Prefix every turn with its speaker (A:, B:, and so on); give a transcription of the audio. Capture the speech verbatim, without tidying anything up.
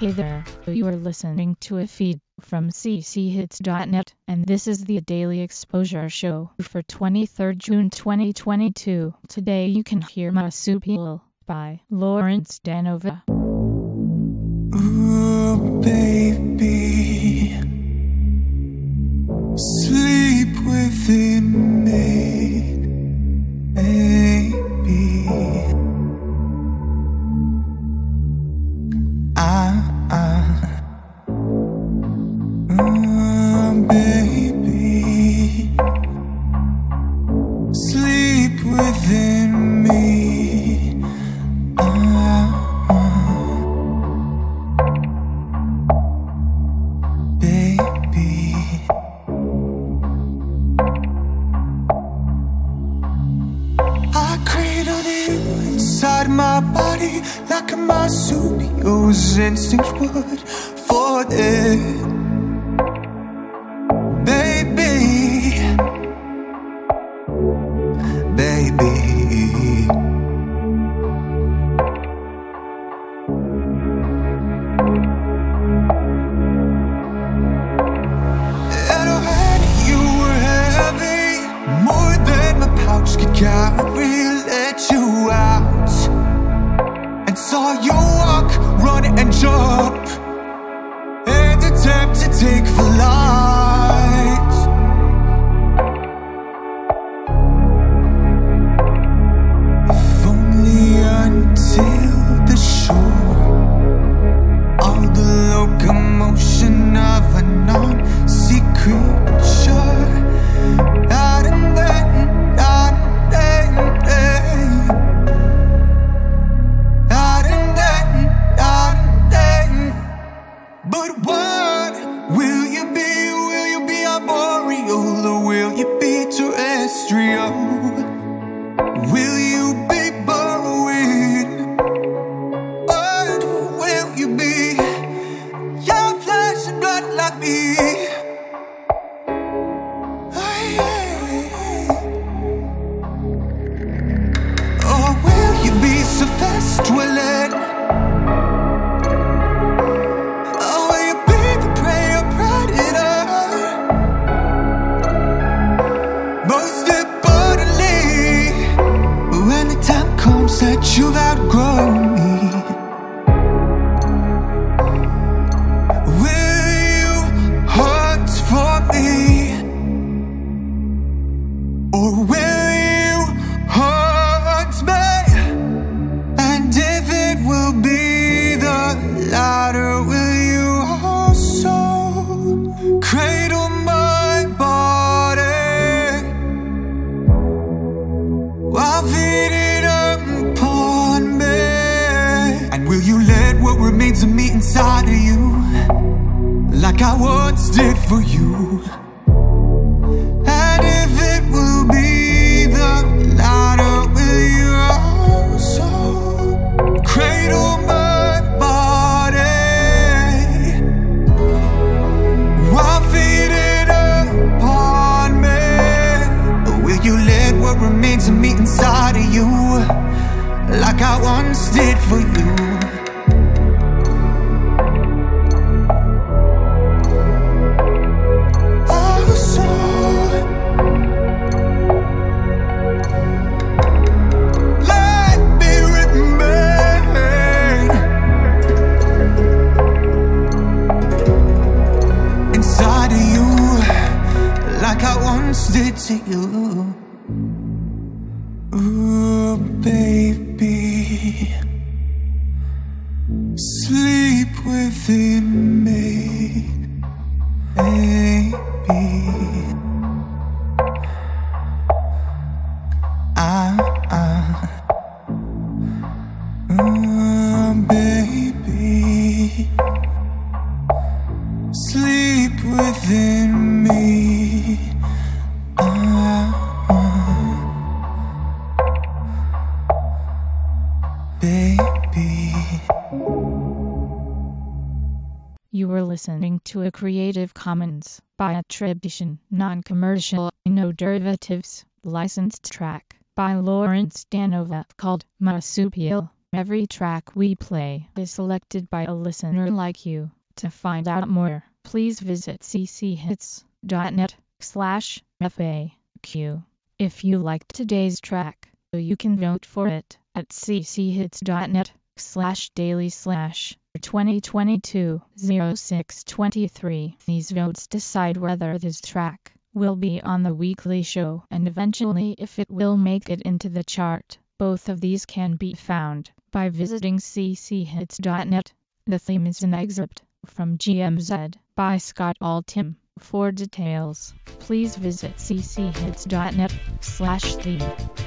A: Hey there, you are listening to a feed from c c hits dot net, and this is the Daily Exposure Show for twenty-third June twenty twenty-two. Today you can hear Marsupial by Lawrence Danova.
B: Ooh, baby, sleep within me, baby. I, I, ooh, baby, sleep within me. I, inside my body like a marsupial's instinct would for it, baby, baby. And when you were heavy, more than my pouch could carry, let you out and saw you walk, run and jump and attempt to take flight. If only until the shore, all the locomotion of a non-sea creature. Not and then, not and then, not and then, not and then. But what will you be? Will you be arboreal or will you be terrestrial? Will you be burrowing? What will you be? Your flesh and blood like me. Or will you be so fast dwelling? Or will you be the prey or predator? Most importantly, when the time comes that you've outgrown me, will you hunt for me? Or will latter, will you also cradle my body while feeding upon me? And will you let what remains of me inside of you, like I once did for you? And if it will be the latter, will you also cradle my remains of me inside of you, like I once did for you? Oh, so let me remain inside of you, like I once did to you. Ooh, baby, sleep within me, baby. I, I, ooh, baby, sleep within me. I, baby.
A: You were listening to a Creative Commons by attribution, non-commercial, no derivatives, licensed track by Lawrence Danova called Marsupial. Every track we play is selected by a listener like you. To find out more, please visit cchits.net slash FAQ. If you liked today's track, you can vote for it at cchits.net slash daily slash twenty twenty-two oh six twenty-three. These votes decide whether this track will be on the weekly show and eventually if it will make it into the chart. Both of these can be found by visiting cchits.net. The theme is an excerpt from G M Z by Scott Altham. For details, please visit cchits.net slash theme.